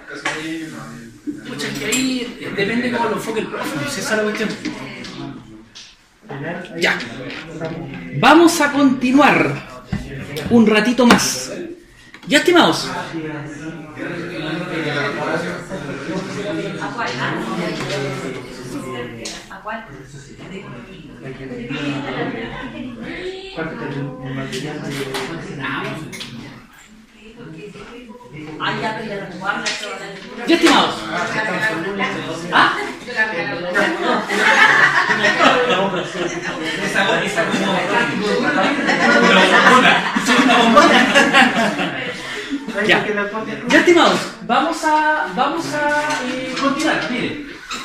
Pucha, que ahí depende cómo lo enfoque el profe, si esa es la cuestión. Ya. Vamos a continuar un ratito más. Ya, estimados. Ya, estimados. ¿Ah? Ya, estimados, vamos a continuar. Miren,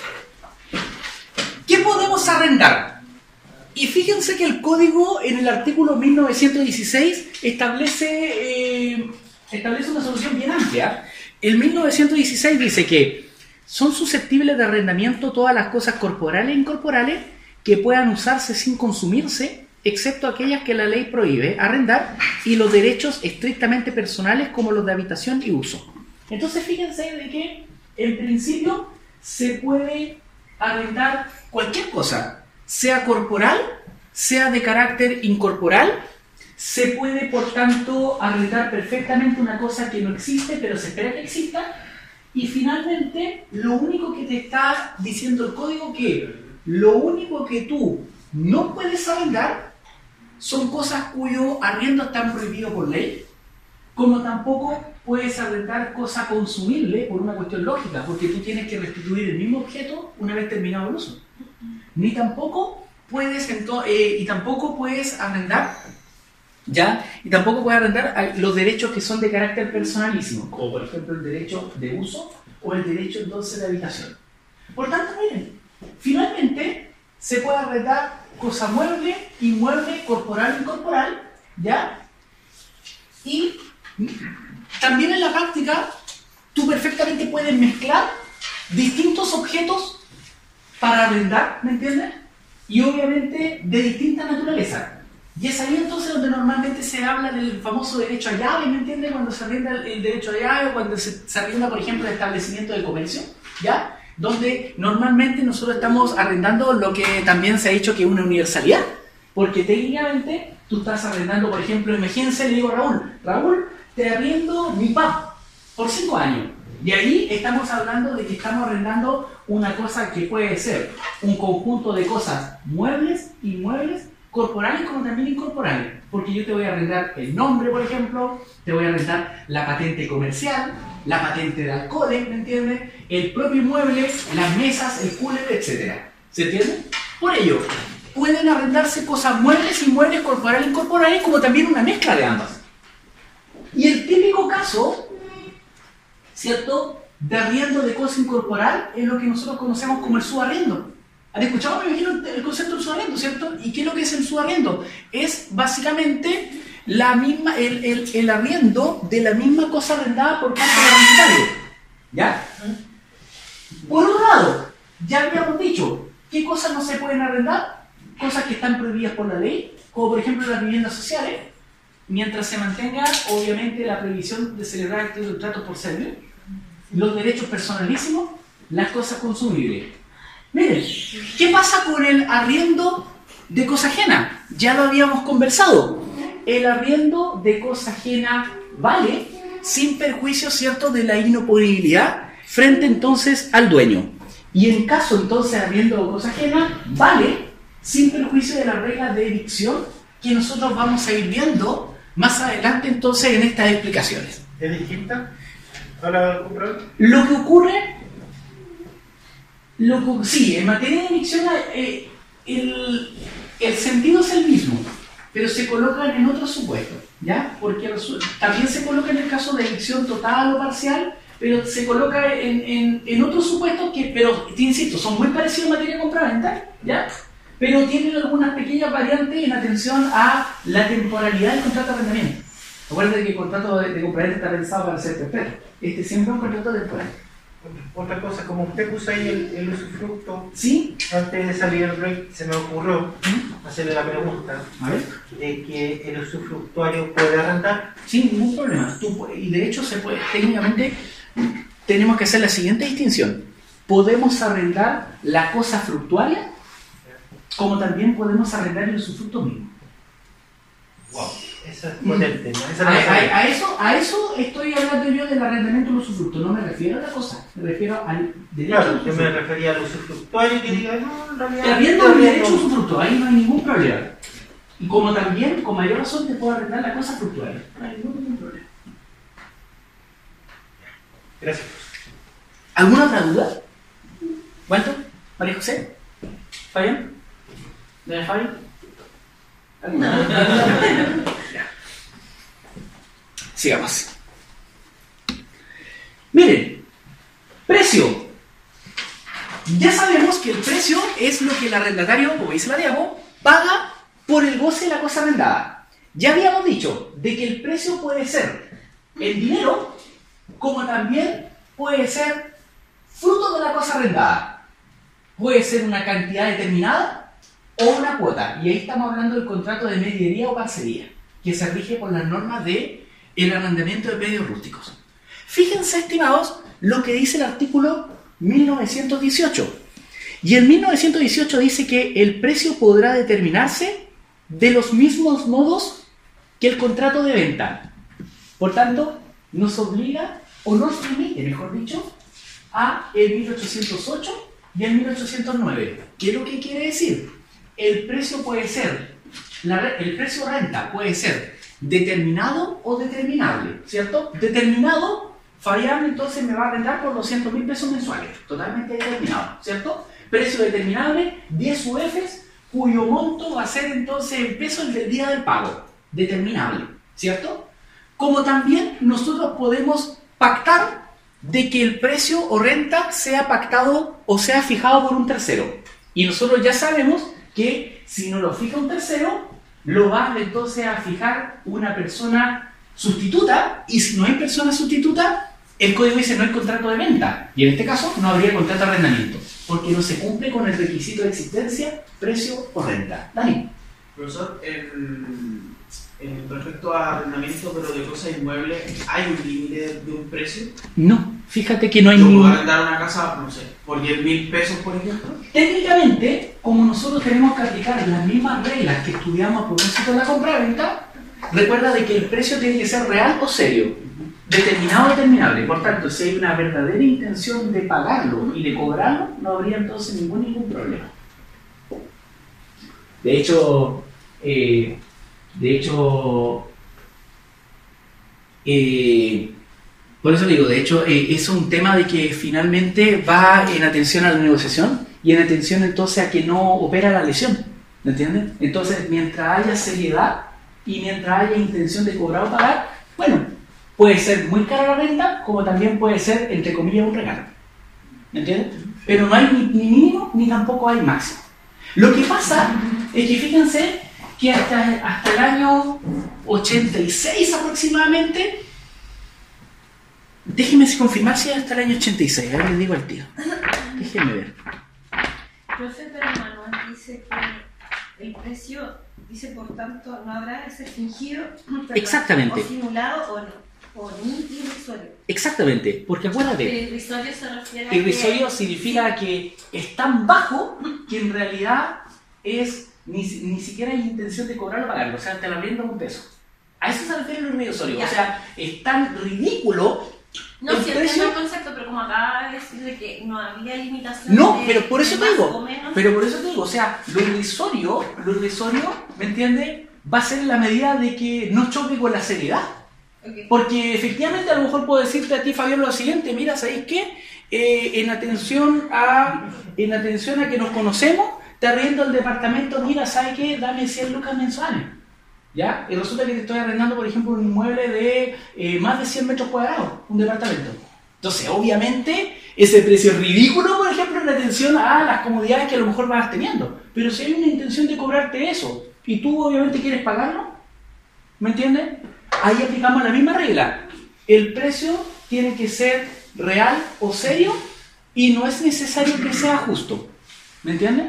¿qué podemos arrendar? Y fíjense que el código en el artículo 1916 establece una solución bien amplia. El 1916 dice que son susceptibles de arrendamiento todas las cosas corporales e incorporales que puedan usarse sin consumirse, excepto aquellas que la ley prohíbe arrendar, y los derechos estrictamente personales como los de habitación y uso. Entonces fíjense de que en principio se puede arrendar cualquier cosa, sea corporal, sea de carácter incorporal. Se puede, por tanto, arrendar perfectamente una cosa que no existe, pero se espera que exista. Y finalmente, lo único que te está diciendo el código que lo único que tú no puedes arrendar son cosas cuyo arriendo está prohibido por ley, como tampoco puedes arrendar cosa consumible por una cuestión lógica, porque tú tienes que restituir el mismo objeto una vez terminado el uso. Ni tampoco puedes, y tampoco puedes arrendar, ¿ya? Y tampoco puedes arrendar los derechos que son de carácter personalísimo, como por ejemplo el derecho de uso o el derecho entonces de habitación. Por tanto, miren, finalmente se puede arrendar cosa mueble, inmueble, corporal, incorporal, ¿ya? Y también en la práctica tú perfectamente puedes mezclar distintos objetos para arrendar, ¿me entiendes? Y obviamente de distinta naturaleza. Y es ahí entonces donde normalmente se habla del famoso derecho a llave, ¿me entiendes? Cuando se arrienda el derecho a llave o cuando se arrienda, por ejemplo, el establecimiento del comercio, ¿ya? Donde normalmente nosotros estamos arrendando lo que también se ha dicho que es una universalidad. Porque técnicamente tú estás arrendando, por ejemplo, imagínense, le digo a Raúl, te arriendo mi pub por 5 años. Y ahí estamos hablando de que estamos arrendando una cosa que puede ser un conjunto de cosas muebles, inmuebles, corporales como también incorporales. Porque yo te voy a arrendar el nombre, por ejemplo, te voy a arrendar la patente comercial, la patente de alcoholes, ¿me entiendes? El propio inmueble, las mesas, el cooler, etc. ¿Se entiende? Por ello, pueden arrendarse cosas muebles, inmuebles, corporales, incorporales, como también una mezcla de ambas. Y el típico caso, ¿cierto?, de arriendo de cosa incorporal es lo que nosotros conocemos como el subarriendo. ¿Han escuchado, me imagino, el concepto del subarriendo, cierto? ¿Y qué es lo que es el subarriendo? Es básicamente la misma, el arriendo de la misma cosa arrendada por parte del arrendatario. ¿Ya? Por otro lado, ya habíamos dicho, ¿qué cosas no se pueden arrendar? Cosas que están prohibidas por la ley, como por ejemplo las viviendas sociales, mientras se mantenga, obviamente, la prohibición de celebrar actos de trato por servicio, los derechos personalísimos, las cosas consumibles. Miren, ¿qué pasa con el arriendo de cosa ajena? Ya lo habíamos conversado. El arriendo de cosa ajena vale sin perjuicio, ¿cierto?, de la inoponibilidad frente entonces al dueño. Y en caso entonces de arriendo de cosa ajena, vale sin perjuicio de las reglas de evicción que nosotros vamos a ir viendo más adelante entonces en estas explicaciones. ¿Es distinta a la compradora? Lo que ocurre, sí, en materia de evicción el sentido es el mismo, pero se colocan en otros supuestos, ¿ya? Porque también se coloca en el caso de evicción total o parcial, pero se coloca en otros supuestos pero te insisto, son muy parecidos en materia de compraventa, ¿ya? Pero tienen algunas pequeñas variantes en atención a la temporalidad del contrato de arrendamiento. Acuérdate que el contrato de compraventa está pensado para ser perpetuo. Este siempre es un contrato temporal. Otra cosa, como usted puso ahí el usufructo, ¿sí? Antes de salir el break se me ocurrió hacerle la pregunta de que el usufructuario puede arrendar. Sin ningún problema. Y de hecho se puede, técnicamente, tenemos que hacer la siguiente distinción. Podemos arrendar la cosa fructuaria, como también podemos arrendar el usufructo mismo. Wow. Eso es potente, ¿no? A eso estoy hablando yo del arrendamiento del usufructo. No me refiero a otra cosa, me refiero al derecho al usufructo. Yo me refería al usufructuario que diga, no, en realidad. Te arriendo el derecho al usufructo, ahí no hay ningún problema. Y como también, con mayor razón, te puedo arrendar la cosa fructuaria. No hay ningún problema. Gracias. ¿Alguna otra duda? ¿Cuánto? ¿María José? ¿Fabián? ¿Doña Fabi? Sigamos. Miren, precio. Ya sabemos que el precio es lo que el arrendatario, como dice la diapo, paga por el goce de la cosa arrendada. Ya habíamos dicho de que el precio puede ser el dinero, como también puede ser fruto de la cosa arrendada. Puede ser una cantidad determinada o una cuota. Y ahí estamos hablando del contrato de mediería o parcería, que se rige por las normas del arrendamiento de predios rústicos. Fíjense, estimados, lo que dice el artículo 1918. Y el 1918 dice que el precio podrá determinarse de los mismos modos que el contrato de venta. Por tanto, nos obliga, o nos remite, mejor dicho, a el 1808 y el 1809. ¿Qué es lo que quiere decir? El precio puede ser, el precio renta puede ser determinado o determinable, ¿cierto? Determinado, Fabián entonces me va a arrendar por 200.000 pesos mensuales, totalmente determinado, ¿cierto? Precio determinable, 10 UFs, cuyo monto va a ser entonces en pesos del día del pago, determinable, ¿cierto? Como también nosotros podemos pactar de que el precio o renta sea pactado o sea fijado por un tercero. Y nosotros ya sabemos que si no lo fija un tercero, lo va entonces a fijar una persona sustituta, y si no hay persona sustituta, el código dice no hay contrato de venta, y en este caso no habría contrato de arrendamiento, porque no se cumple con el requisito de existencia, precio o renta. Dani. Profesor, en respecto a arrendamiento, pero de cosas inmuebles, ¿hay un límite de un precio? No, fíjate que no hay ¿Yo ningún... puedo arrendar una casa, no sé, por 10.000 pesos, por ejemplo? Técnicamente, como nosotros tenemos que aplicar las mismas reglas que estudiamos a propósito de la compra-venta, recuerda de que el precio tiene que ser real o serio, determinado o determinable. Por tanto, si hay una verdadera intención de pagarlo y de cobrarlo, no habría entonces ningún problema. De hecho, por eso digo, es un tema de que finalmente va en atención a la negociación y en atención entonces a que no opera la lesión, ¿me entiendes? Entonces, mientras haya seriedad y mientras haya intención de cobrar o pagar, bueno, puede ser muy cara la renta, como también puede ser, entre comillas, un regalo, ¿me entiendes? Pero no hay ni mínimo ni tampoco hay máximo. Lo que pasa es que fíjense que hasta el año 86 aproximadamente, déjenme confirmar si es hasta el año 86, ahora les digo al tiro. Déjenme ver. Profe, pero el manual dice que el precio, dice por tanto, no habrá ese fingido, Exactamente. o simulado o no, o ni irrisorio. Exactamente, porque acuérdate, Irrisorio se refiere a irrisorio significa que es tan bajo que en realidad es ni siquiera hay intención de cobrarlo o pagarlo, o sea, te lo arriendo un peso. A eso se refiere el irrisorio, o sea, es tan ridículo. No, si entiendo el concepto, pero como acaba de decir de que no había limitación. No, de, pero por eso te digo, menos. o sea, lo irrisorio, ¿me entiendes? Va a ser en la medida de que no choque con la seriedad. Okay. Porque efectivamente a lo mejor puedo decirte a ti, Fabián, lo siguiente: mira, ¿sabéis qué? En atención a que nos conocemos, te arriendo el departamento, mira, ¿sabes qué? Dame 100 lucas mensuales, ¿ya? Y resulta que te estoy arrendando, por ejemplo, un inmueble de más de 100 metros cuadrados, un departamento. Entonces, obviamente, ese precio es ridículo, por ejemplo, en atención a las comodidades que a lo mejor vas teniendo. Pero si hay una intención de cobrarte eso, y tú obviamente quieres pagarlo, ¿me entiendes? Ahí aplicamos la misma regla. El precio tiene que ser real o serio y no es necesario que sea justo. ¿Me entiendes?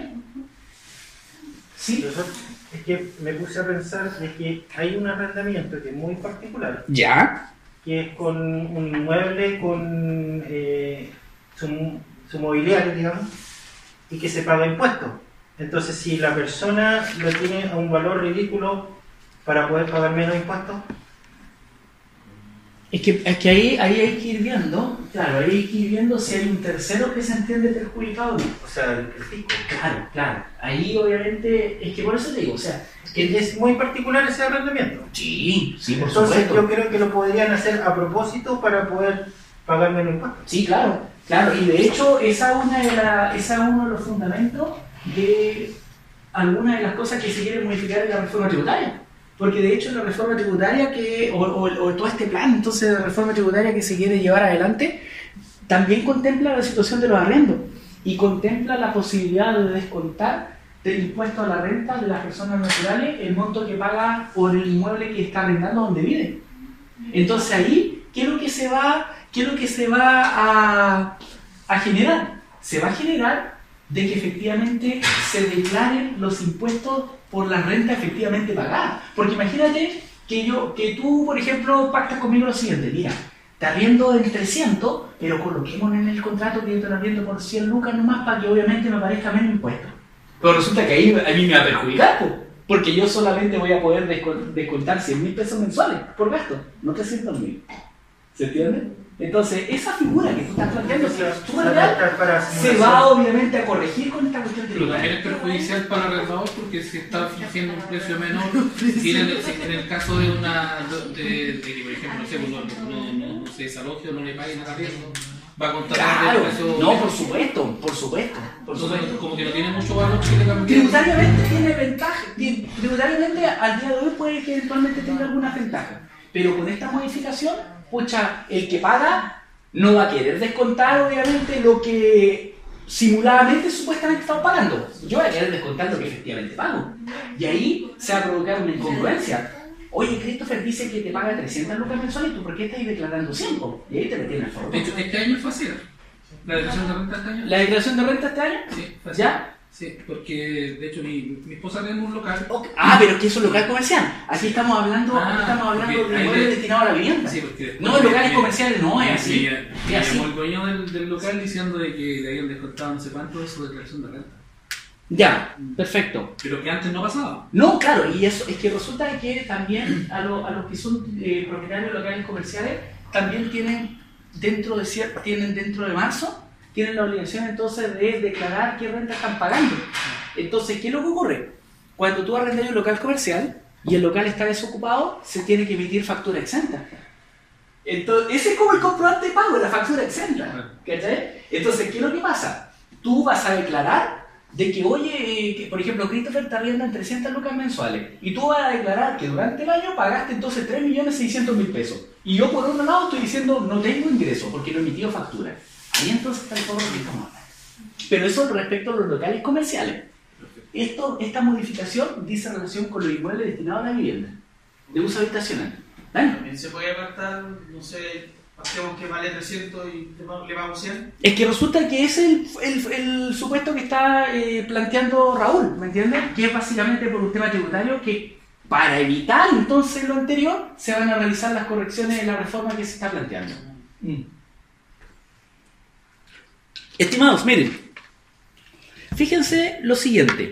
¿Sí? Es que me puse a pensar de que hay un arrendamiento que es muy particular, ¿Ya? que es con un inmueble, con su mobiliario, digamos, y que se paga impuestos. Entonces, si la persona lo tiene a un valor ridículo para poder pagar menos impuestos. Es que ahí hay que ir viendo, claro, ahí hay que ir viendo si hay un tercero que se entiende perjudicado o no. O sea, el fisco. Claro. Ahí obviamente, es que por eso te digo, o sea, Que es muy particular ese arrendamiento. sí, por Entonces, supuesto. yo creo que lo podrían hacer a propósito para poder pagar menos impuestos. Sí, claro, y de hecho esa es uno de los fundamentos de algunas de las cosas que se quieren modificar en la reforma tributaria. Porque de hecho la reforma tributaria o todo este plan entonces de reforma tributaria que se quiere llevar adelante también contempla la situación de los arrendos y contempla la posibilidad de descontar del impuesto a la renta de las personas naturales el monto que paga por el inmueble que está arrendando donde vive. Entonces ahí, ¿qué es lo que se va a generar? Se va a generar de que efectivamente se declaren los impuestos por la renta efectivamente pagada. Porque imagínate que tú, por ejemplo, pactas conmigo lo siguiente: mira, te arriendo en 300, pero coloquemos en el contrato que yo te lo arriendo por 100 lucas nomás para que obviamente me parezca menos impuesto. Pero resulta que ahí a mí me va a perjudicar, porque yo solamente voy a poder descontar 100.000 pesos mensuales por gasto, no 300.000. ¿Se entiende? Entonces, esa figura que tú estás planteando, que es súper real, se va obviamente a corregir con esta cuestión Pero también tributaria. es perjudicial para el arrendador porque si está fingiendo un precio menor, si en el caso de que, por ejemplo, no sé, no se desaloje o no le paguen el arriendo, va a contar Claro, el precio. no, por supuesto. Entonces, como que no tiene mucho valor que le cambie. Tributariamente tiene ventaja, tributariamente al día de hoy puede que eventualmente tenga alguna ventaja, pero con esta modificación, pucha, el que paga no va a querer descontar obviamente lo que simuladamente supuestamente estamos pagando. Yo voy a querer descontar lo que efectivamente pago. Y ahí se va a provocar una incongruencia. Oye, Christopher dice que te paga 300 lucas mensuales, ¿y tú por qué estás declarando 100? Y ahí te metí en el foro. De hecho, este año fue así. ¿La declaración de renta este año? ¿La declaración de renta este año? Sí, fue así. ¿Ya? Sí, porque de hecho mi esposa tiene un local. Okay. Pero es que eso es local comercial. Aquí estamos hablando, de inmuebles destinados a la vivienda. Sí, porque no, locales comerciales no es así. Me llamó el dueño del local diciendo de que le habían descontado no sé cuánto de su declaración de renta. Ya, perfecto. Pero que antes no pasaba. No, claro, y eso es que resulta que también a los que son propietarios de locales comerciales también tienen dentro de marzo tienen la obligación entonces de declarar qué renta están pagando. Entonces, ¿qué es lo que ocurre? Cuando tú arrendas un local comercial y el local está desocupado, se tiene que emitir factura exenta. Entonces, ese es como el comprobante de pago, la factura exenta. ¿Cachai? Entonces, ¿qué es lo que pasa? Tú vas a declarar de que, oye, que, por ejemplo, Christopher te arrienda en 300 lucas mensuales y tú vas a declarar que durante el año pagaste entonces 3.600.000 pesos. Y yo por otro lado estoy diciendo no tengo ingreso porque no he emitido factura. Ahí entonces está el cobro que estamos hablando. Pero eso respecto a los locales comerciales. Esta modificación dice relación con los inmuebles destinados a la vivienda, de uso habitacional. ¿Vale? También se puede apartar, no sé, hacemos que vale 300 y le pagamos 100. Es que resulta que es el supuesto que está planteando Raúl, ¿me entiendes? Que es básicamente por un tema tributario que para evitar entonces lo anterior se van a realizar las correcciones de la reforma que se está planteando. Estimados, miren, fíjense lo siguiente.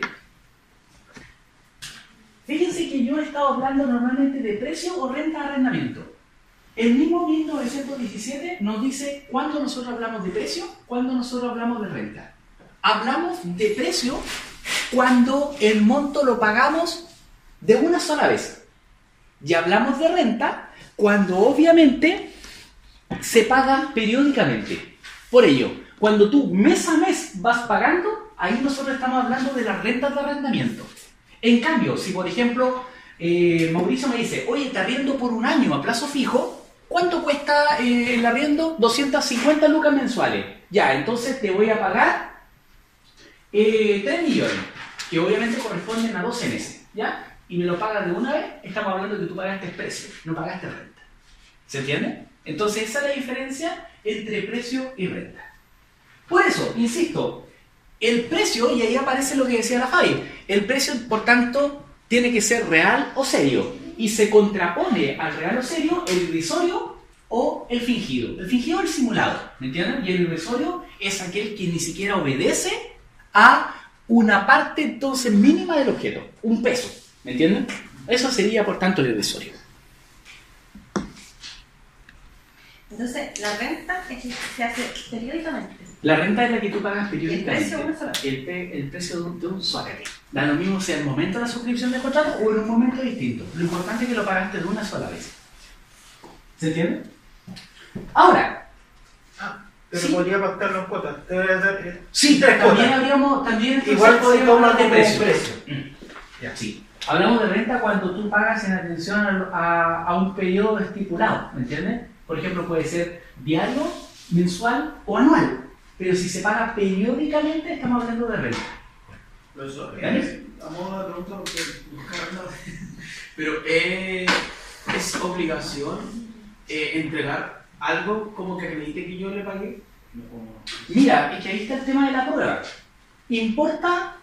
Fíjense que yo he estado hablando normalmente de precio o renta de arrendamiento. El mismo 1917 nos dice cuándo nosotros hablamos de precio, cuándo nosotros hablamos de renta. Hablamos de precio cuando el monto lo pagamos de una sola vez. Y hablamos de renta cuando obviamente se paga periódicamente. Por ello, cuando tú mes a mes vas pagando, ahí nosotros estamos hablando de las rentas de arrendamiento. En cambio, si por ejemplo Mauricio me dice, oye, te arriendo por un año a plazo fijo, ¿cuánto cuesta el arriendo? 250 lucas mensuales. Ya, entonces te voy a pagar 3 millones, que obviamente corresponden a 12 meses, ¿ya? Y me lo pagas de una vez, estamos hablando de que tú pagaste el precio, no pagaste renta. ¿Se entiende? Entonces esa es la diferencia entre precio y renta. Por eso, insisto, el precio, y ahí aparece lo que decía la Fabi, el precio, por tanto, tiene que ser real o serio, y se contrapone al real o serio el irrisorio o el fingido. El fingido es el simulado, ¿me entienden? Y el irrisorio es aquel que ni siquiera obedece a una parte entonces mínima del objeto, un peso, ¿me entienden? Eso sería por tanto el irrisorio. Entonces, la renta se hace periódicamente. La renta es la que tú pagas periódicamente. El precio una sola vez. El precio de un solo vez. Da lo mismo sea el momento de la suscripción del contrato o en un momento distinto. Lo importante es que lo pagaste de una sola vez. ¿Se entiende? Ahora. Pero Sí. podría pactarlo en cuotas. Te voy a dar, Sí, tres también cuotas. habríamos. Igual podemos hablar de precio. precio. Ya, sí. Hablamos de renta cuando tú pagas en atención a un periodo estipulado, ¿me entiendes? Por ejemplo, puede ser diario, mensual o anual. Pero si se paga periódicamente, estamos hablando de renta. Profesor, ¿Vale? a modo de pregunta porque pero ¿es obligación entregar algo como que acredite que yo le pagué? No, como... Mira, es que ahí está el tema de la prueba. Importa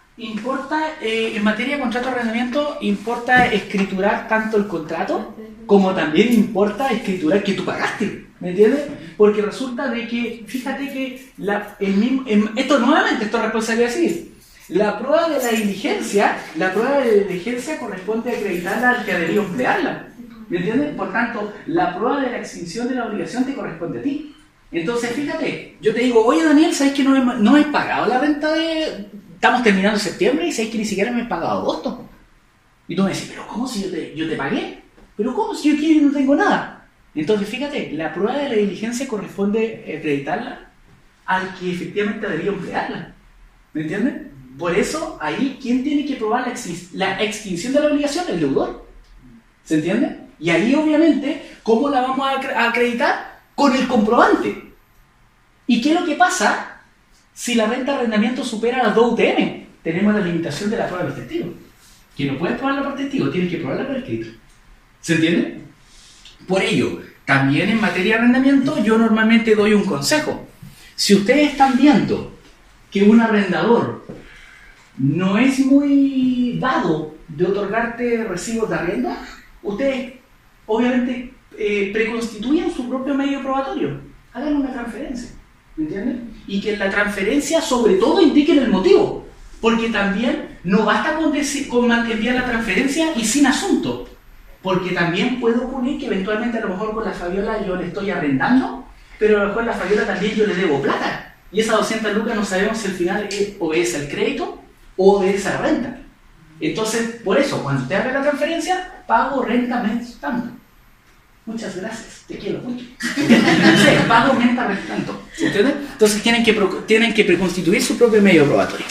en materia de contrato de arrendamiento, importa escriturar tanto el contrato como también importa escriturar que tú pagaste, ¿me entiendes? Porque resulta de que, fíjate que esto nuevamente, esto es responsabilidad civil. La prueba de la diligencia corresponde a acreditarla al que debería emplearla, ¿me entiendes? Por tanto, la prueba de la extinción de la obligación te corresponde a ti. Entonces, fíjate, yo te digo, oye Daniel, ¿sabes que no he pagado la renta de... Estamos terminando septiembre y sabes que ni siquiera me he pagado agosto? Y tú me decís, pero ¿cómo si yo te pagué? ¿Pero cómo si yo aquí no tengo nada? Entonces, fíjate, la prueba de la diligencia corresponde acreditarla al que efectivamente debería emplearla. ¿Me entiendes? Por eso, ahí, ¿quién tiene que probar la extinción de la obligación? El deudor. ¿Se entiende? Y ahí, obviamente, ¿cómo la vamos a acreditar? Con el comprobante. ¿Y qué es lo que pasa si la renta de arrendamiento supera las 2 UTM? Tenemos la limitación de la prueba del testigo. Que no puedes probarla por testigo, tienes que probarla por escrito. ¿Se entiende? Por ello, también en materia de arrendamiento, yo normalmente doy un consejo. Si ustedes están viendo que un arrendador no es muy dado de otorgarte recibos de arriendo, ustedes obviamente preconstituyan su propio medio probatorio. Hagan una transferencia, ¿me entienden? Y que en la transferencia sobre todo indiquen el motivo, porque también no basta con enviar la transferencia y sin asunto, porque también puede ocurrir que eventualmente a lo mejor con la Fabiola yo le estoy arrendando, pero a lo mejor a la Fabiola también yo le debo plata, y esas 200 lucas no sabemos si al final obedece al crédito o obedece a la renta. Entonces, por eso, cuando usted haga la transferencia, pago renta mes tanto. Muchas gracias, te quiero mucho. Entonces, pago renta mes tanto. ¿Entiendes? Entonces tienen que preconstituir su propio medio probatorio.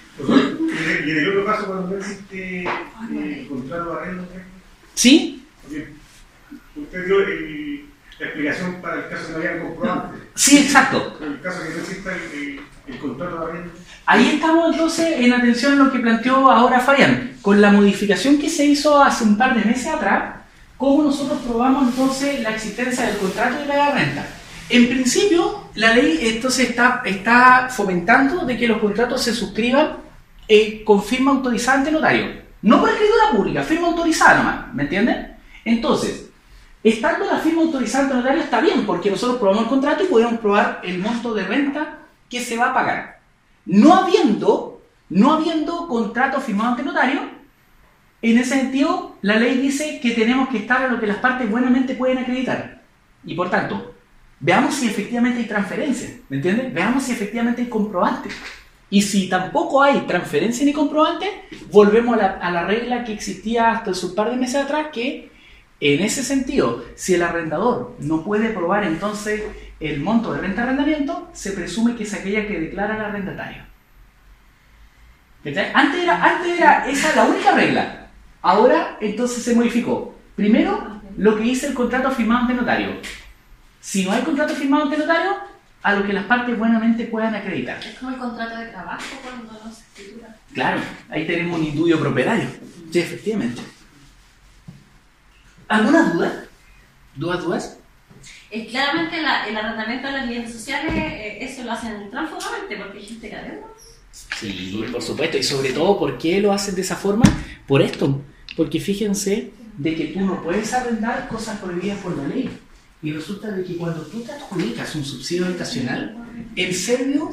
¿Y en el otro caso cuando no existe contrato de arrendo? ¿Sí? Usted dio la explicación para el caso que no había comprobante. Sí, exacto. En el caso que no exista el contrato de arrendo. Ahí estamos entonces en atención a lo que planteó ahora Fabián. Con la modificación que se hizo hace un par de meses atrás, ¿cómo nosotros probamos entonces la existencia del contrato y la renta? En principio, la ley entonces está fomentando de que los contratos se suscriban con firma autorizada ante notario. No por escritura pública, firma autorizada nomás, ¿me entienden? Entonces, estando la firma autorizada ante notario está bien, porque nosotros probamos el contrato y podemos probar el monto de renta que se va a pagar. No habiendo contrato firmado ante notario, en ese sentido, la ley dice que tenemos que estar a lo que las partes buenamente pueden acreditar. Y por tanto, veamos si efectivamente hay transferencia, ¿me entiendes? Veamos si efectivamente hay comprobante. Y si tampoco hay transferencia ni comprobante, volvemos a la regla que existía hasta hace un par de meses atrás, que en ese sentido, si el arrendador no puede probar entonces el monto de renta de arrendamiento, se presume que es aquella que declara el arrendatario. Antes era esa la única regla. Ahora entonces se modificó. Primero, lo que dice el contrato firmado ante notario. Si no hay contrato firmado ante notario, a lo que las partes buenamente puedan acreditar. Es como el contrato de trabajo cuando no se escritura. Claro, ahí tenemos un indudio propietario. Sí, efectivamente. ¿Alguna duda? ¿Dudas? Claramente el arrendamiento de las viviendas sociales, eso lo hacen tránsfugamente porque hay gente que adeuda. Sí, por supuesto. Y sobre todo, ¿por qué lo hacen de esa forma? Por esto. Porque fíjense de que tú no puedes arrendar cosas prohibidas por la ley. Y resulta de que cuando tú te adjudicas un subsidio habitacional, el serbio,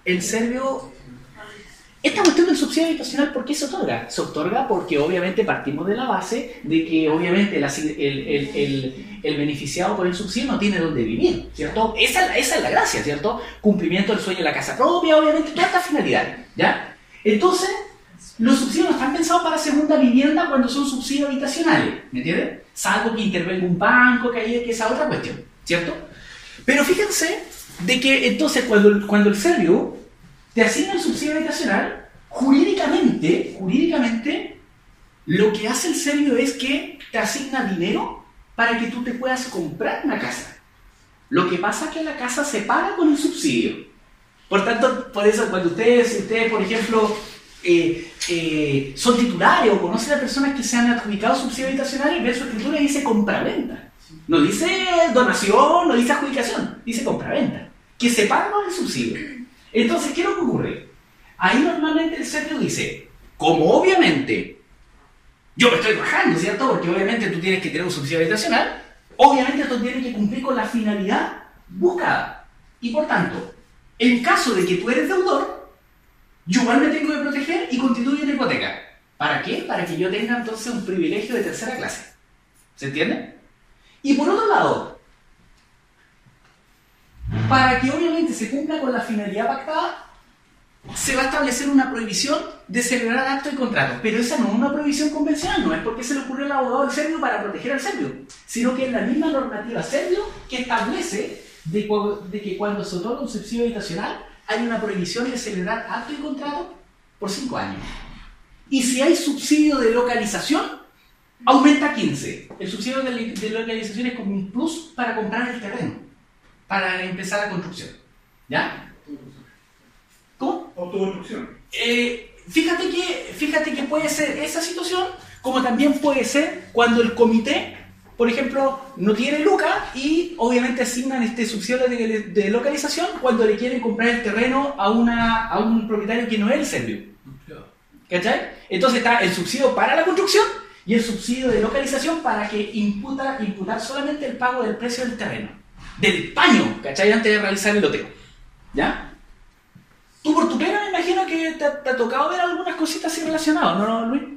esta cuestión del subsidio habitacional, ¿por qué se otorga? Se otorga porque obviamente partimos de la base de que obviamente el beneficiado por el subsidio no tiene dónde vivir, ¿cierto? Esa es la gracia, ¿cierto? Cumplimiento del sueño de la casa propia, obviamente, toda esta finalidad, ¿ya? Entonces, los subsidios no están pensados para segunda vivienda cuando son subsidios habitacionales, ¿me entiendes? Salvo que intervenga un banco, que esa otra cuestión, ¿cierto? Pero fíjense de que entonces cuando el serbio te asigna el subsidio habitacional, jurídicamente, lo que hace el serbio es que te asigna dinero para que tú te puedas comprar una casa. Lo que pasa es que la casa se paga con el subsidio. Por tanto, por eso cuando ustedes por ejemplo, son titulares o conocen a personas que se han adjudicado subsidios habitacionales, ven su escritura y dice compraventa. No dice donación, no dice adjudicación, dice compraventa. Que se paga con el subsidio. Entonces, ¿qué es lo que ocurre? Ahí normalmente el serbio dice, como obviamente yo me estoy bajando, ¿cierto? Porque obviamente tú tienes que tener un subsidio habitacional, obviamente esto tiene que cumplir con la finalidad buscada. Y por tanto, en caso de que tú eres deudor, yo igual me tengo que proteger y constituyo una hipoteca. ¿Para qué? Para que yo tenga entonces un privilegio de tercera clase. ¿Se entiende? Y por otro lado, para que obviamente se cumpla con la finalidad pactada, se va a establecer una prohibición de celebrar actos y contratos. Pero esa no es una prohibición convencional, no es porque se le ocurrió al abogado del serbio para proteger al serbio, sino que es la misma normativa serbio que establece de que cuando se otorga un subsidio habitacional hay una prohibición de celebrar acto y contrato por 5 años. Y si hay subsidio de localización, aumenta a 15. El subsidio de localización es como un plus para comprar el terreno, para empezar la construcción. ¿Ya? ¿Cómo? Autoconstrucción. Fíjate que puede ser esa situación, como también puede ser cuando el comité, por ejemplo, no tiene lucas y obviamente asignan este subsidio de localización cuando le quieren comprar el terreno a un propietario que no es el serbio. ¿Cachai? Entonces está el subsidio para la construcción y el subsidio de localización para que imputar solamente el pago del precio del terreno, del paño, ¿cachai? Antes de realizar el loteo. ¿Ya? Tú por tu pena me imagino que te ha tocado ver algunas cositas así relacionadas, ¿no, Luis?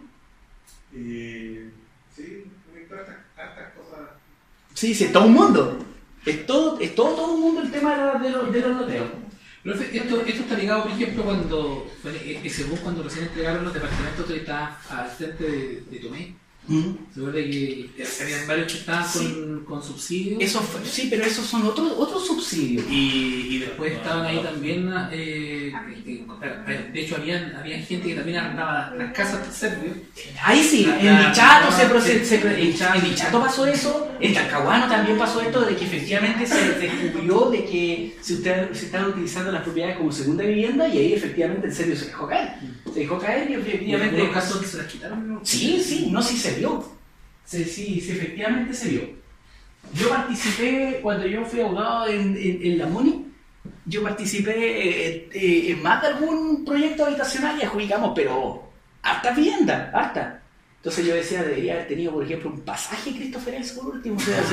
Sí, todas estas cosas. Sí, es todo un mundo. Es todo un mundo el tema de los loteos. Profe, esto está ligado, por ejemplo, cuando recién entregaron los departamentos que estaban al frente de Tomé. Se acuerda que habían varios que estaban con subsidios. Sí, pero esos son otros subsidios. Y después estaban ahí también, de hecho había gente que también arrendaba las casas de serbios. Ahí sí, en Dichato pasó eso, en Talcahuano también pasó esto de que efectivamente se descubrió de que se estaban utilizando las propiedades como segunda vivienda y ahí efectivamente el serbio se dejó caer. Se dejó caer y efectivamente... ¿En algunos casos se las quitaron? Sí, se vio. Sí, efectivamente se vio. Yo participé, cuando yo fui abogado en la MUNI, yo participé en más de algún proyecto habitacional y adjudicamos, pero harta vivienda, harta. Entonces yo decía, debería haber tenido, por ejemplo, un pasaje cristoferense por último. O sea,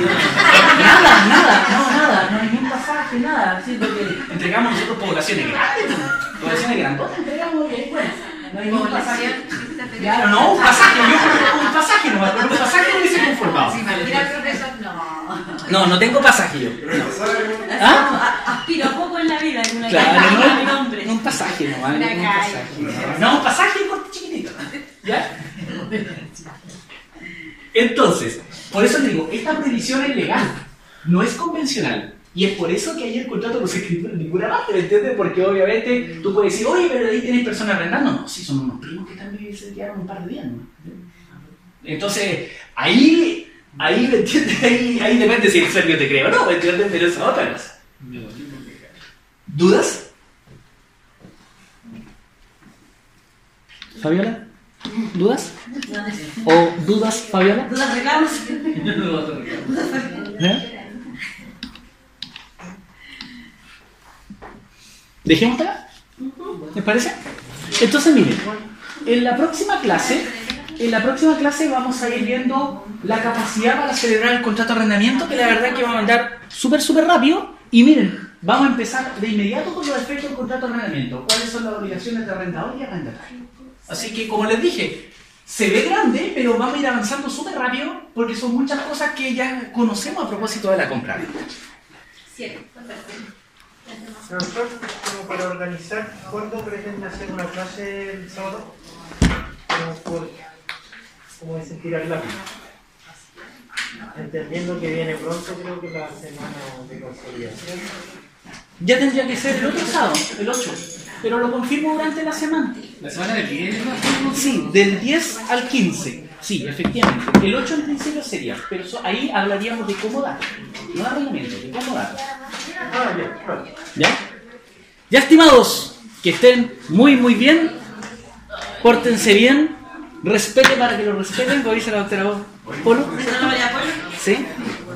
nada, no hay ningún pasaje, nada. ¿Sí? Porque entregamos nosotros poblaciones grandes, poblaciones grandotas entregamos y ahí, bueno, no hay ningún pasaje. Claro, no, un pasaje nomás, con un pasaje no hubiese conformado. Sí, mira, profesor, no. No tengo pasaje yo. Aspiro a poco en la vida, en una claro, no, un pasaje nomás. Un pasaje corto chiquitito. ¿Ya? Entonces, por eso te digo, esta prohibición es legal, no es convencional. Y es por eso que ahí el contrato no se escribió en ninguna parte, ¿me entiendes? Porque obviamente tú puedes decir, oye, pero ahí tienes personas arrendando. No, sí, son unos primos que también se quedaron un par de días, ¿no? Entonces, ahí ¿me entiendes? Ahí depende si el serbio te cree o no, ¿me entiendes? Pero esa es otra cosa. ¿Dudas? ¿Fabiola? ¿Dudas? ¿O dudas, Fabiola? ¿Dudas reclamos? Dejémosla. ¿Les parece? Entonces, miren, en la próxima clase en la próxima clase vamos a ir viendo la capacidad para celebrar el contrato de arrendamiento, que la verdad que va a andar súper rápido. Y miren, vamos a empezar de inmediato con los efectos del contrato de arrendamiento. ¿Cuáles son las obligaciones de arrendador y arrendatario? Así que, como les dije, se ve grande, pero vamos a ir avanzando súper rápido porque son muchas cosas que ya conocemos a propósito de la compra-venta. Profesor, como para organizar, ¿cuándo pretende hacer una clase el sábado? Como de sentir el lápiz. Entendiendo que viene pronto, creo que la semana de consolidación. Ya tendría que ser el otro sábado, el 8, pero lo confirmo durante la semana. ¿La semana del 10? Sí, del 10 al 15. Sí, efectivamente. El 8 en principio sería, pero ahí hablaríamos de cómo dar. No de arrendamiento, de cómo dar. ¿Ya? Ya, estimados, que estén muy bien, pórtense bien, respeten para que lo respeten, como dice la doctora Polo. ¿Sí?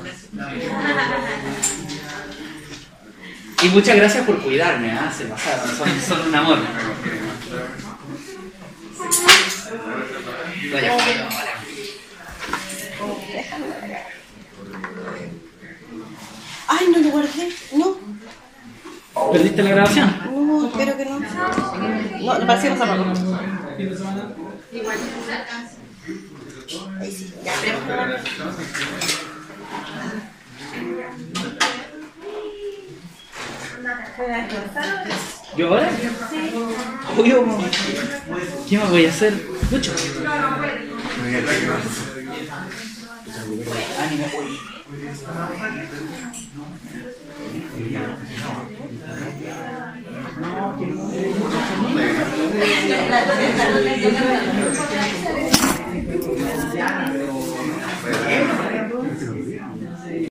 Y muchas gracias por cuidarme, se pasaron, son un amor. Vaya, Ay, no lo guardé, no. ¿Perdiste la grabación? No, espero que no. No, le pareció los zapatos. Ahí sí, ya, esperemos. ¿Yo ahora? Obvio, ¿qué más voy a hacer? Mucho. No,